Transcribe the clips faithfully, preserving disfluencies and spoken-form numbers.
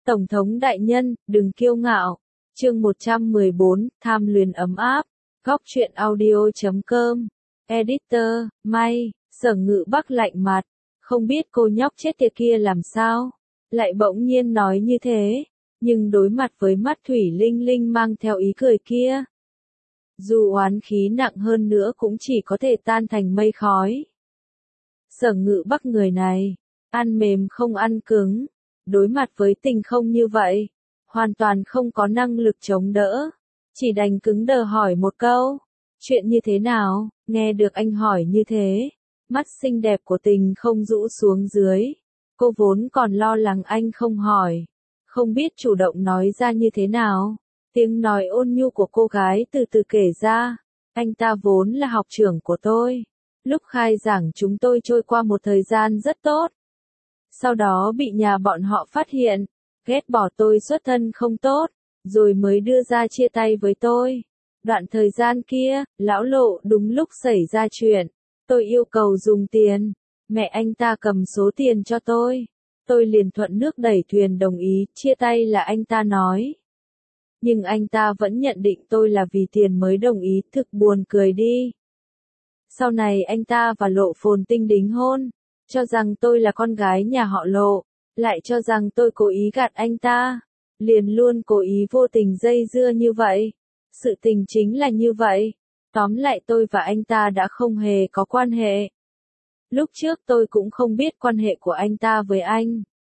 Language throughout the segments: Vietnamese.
Tổng thống đại nhân, đừng kiêu ngạo. Chương một trăm mười bốn, tham luyến ấm áp. Góc truyện audio chấm com. Editor, May, Sở Ngự Bắc lạnh mặt. Không biết cô nhóc chết tiệt kia làm sao? Lại bỗng nhiên nói như thế. Nhưng đối mặt với mắt Thủy Linh Linh mang theo ý cười kia. Dù oán khí nặng hơn nữa cũng chỉ có thể tan thành mây khói. Sở Ngự Bắc người này, ăn mềm không ăn cứng. Đối mặt với tình không như vậy, hoàn toàn không có năng lực chống đỡ. Chỉ đành cứng đờ hỏi một câu. Chuyện như thế nào? Nghe được anh hỏi như thế. Mắt xinh đẹp của tình không rũ xuống dưới. Cô vốn còn lo lắng anh không hỏi. Không biết chủ động nói ra như thế nào. Tiếng nói ôn nhu của cô gái từ từ kể ra. Anh ta vốn là học trưởng của tôi. Lúc khai giảng chúng tôi trôi qua một thời gian rất tốt. Sau đó bị nhà bọn họ phát hiện. Ghét bỏ tôi xuất thân không tốt. Rồi mới đưa ra chia tay với tôi. Đoạn thời gian kia, lão lộ đúng lúc xảy ra chuyện. Tôi yêu cầu dùng tiền. Mẹ anh ta cầm số tiền cho tôi. Tôi liền thuận nước đẩy thuyền đồng ý, chia tay là anh ta nói. Nhưng anh ta vẫn nhận định tôi là vì tiền mới đồng ý, thực buồn cười đi. Sau này anh ta và Lộ Phồn Tinh đính hôn, cho rằng tôi là con gái nhà họ Lộ, lại cho rằng tôi cố ý gạt anh ta. Liền luôn cố ý vô tình dây dưa như vậy. Sự tình chính là như vậy. Tóm lại tôi và anh ta đã không hề có quan hệ. Lúc trước tôi cũng không biết quan hệ của anh ta với anh.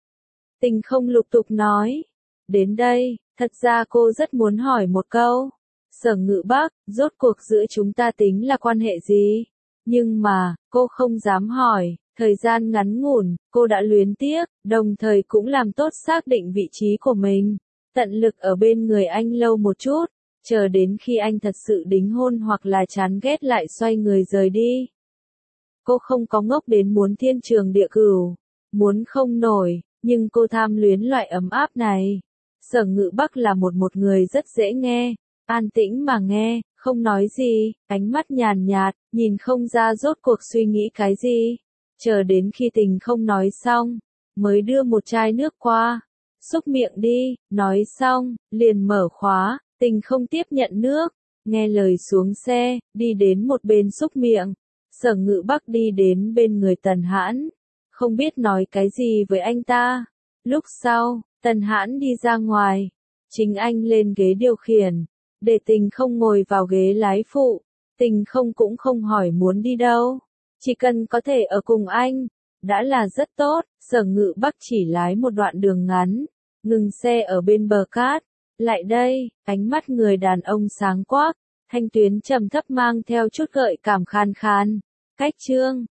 Tình không lục tục nói. Đến đây, thật ra cô rất muốn hỏi một câu. Sở Ngự Bắc, rốt cuộc giữa chúng ta tính là quan hệ gì? Nhưng mà, cô không dám hỏi. Thời gian ngắn ngủn, cô đã luyến tiếc, đồng thời cũng làm tốt xác định vị trí của mình. Tận lực ở bên người anh lâu một chút, chờ đến khi anh thật sự đính hôn hoặc là chán ghét lại xoay người rời đi. Cô không có ngốc đến muốn thiên trường địa cửu, muốn không nổi, nhưng cô tham luyến loại ấm áp này. Sở Ngự Bắc là một một người rất dễ nghe, an tĩnh mà nghe, không nói gì, ánh mắt nhàn nhạt, nhìn không ra rốt cuộc suy nghĩ cái gì. Chờ đến khi tình không nói xong, mới đưa một chai nước qua. Xúc miệng đi, nói xong, liền mở khóa, tình không tiếp nhận nước. Nghe lời xuống xe, đi đến một bên xúc miệng. Sở Ngự Bắc đi đến bên người Tần Hãn. Không biết nói cái gì với anh ta. Lúc sau, Tần Hãn đi ra ngoài. Chính anh lên ghế điều khiển. Để tình không ngồi vào ghế lái phụ. Tình không cũng không hỏi muốn đi đâu. Chỉ cần có thể ở cùng anh, đã là rất tốt. Sở Ngự Bắc chỉ lái một đoạn đường ngắn, ngừng xe ở bên bờ cát. Lại đây, ánh mắt người đàn ông sáng quắc, thanh tuyến trầm thấp mang theo chút gợi cảm khan khan. Cách chương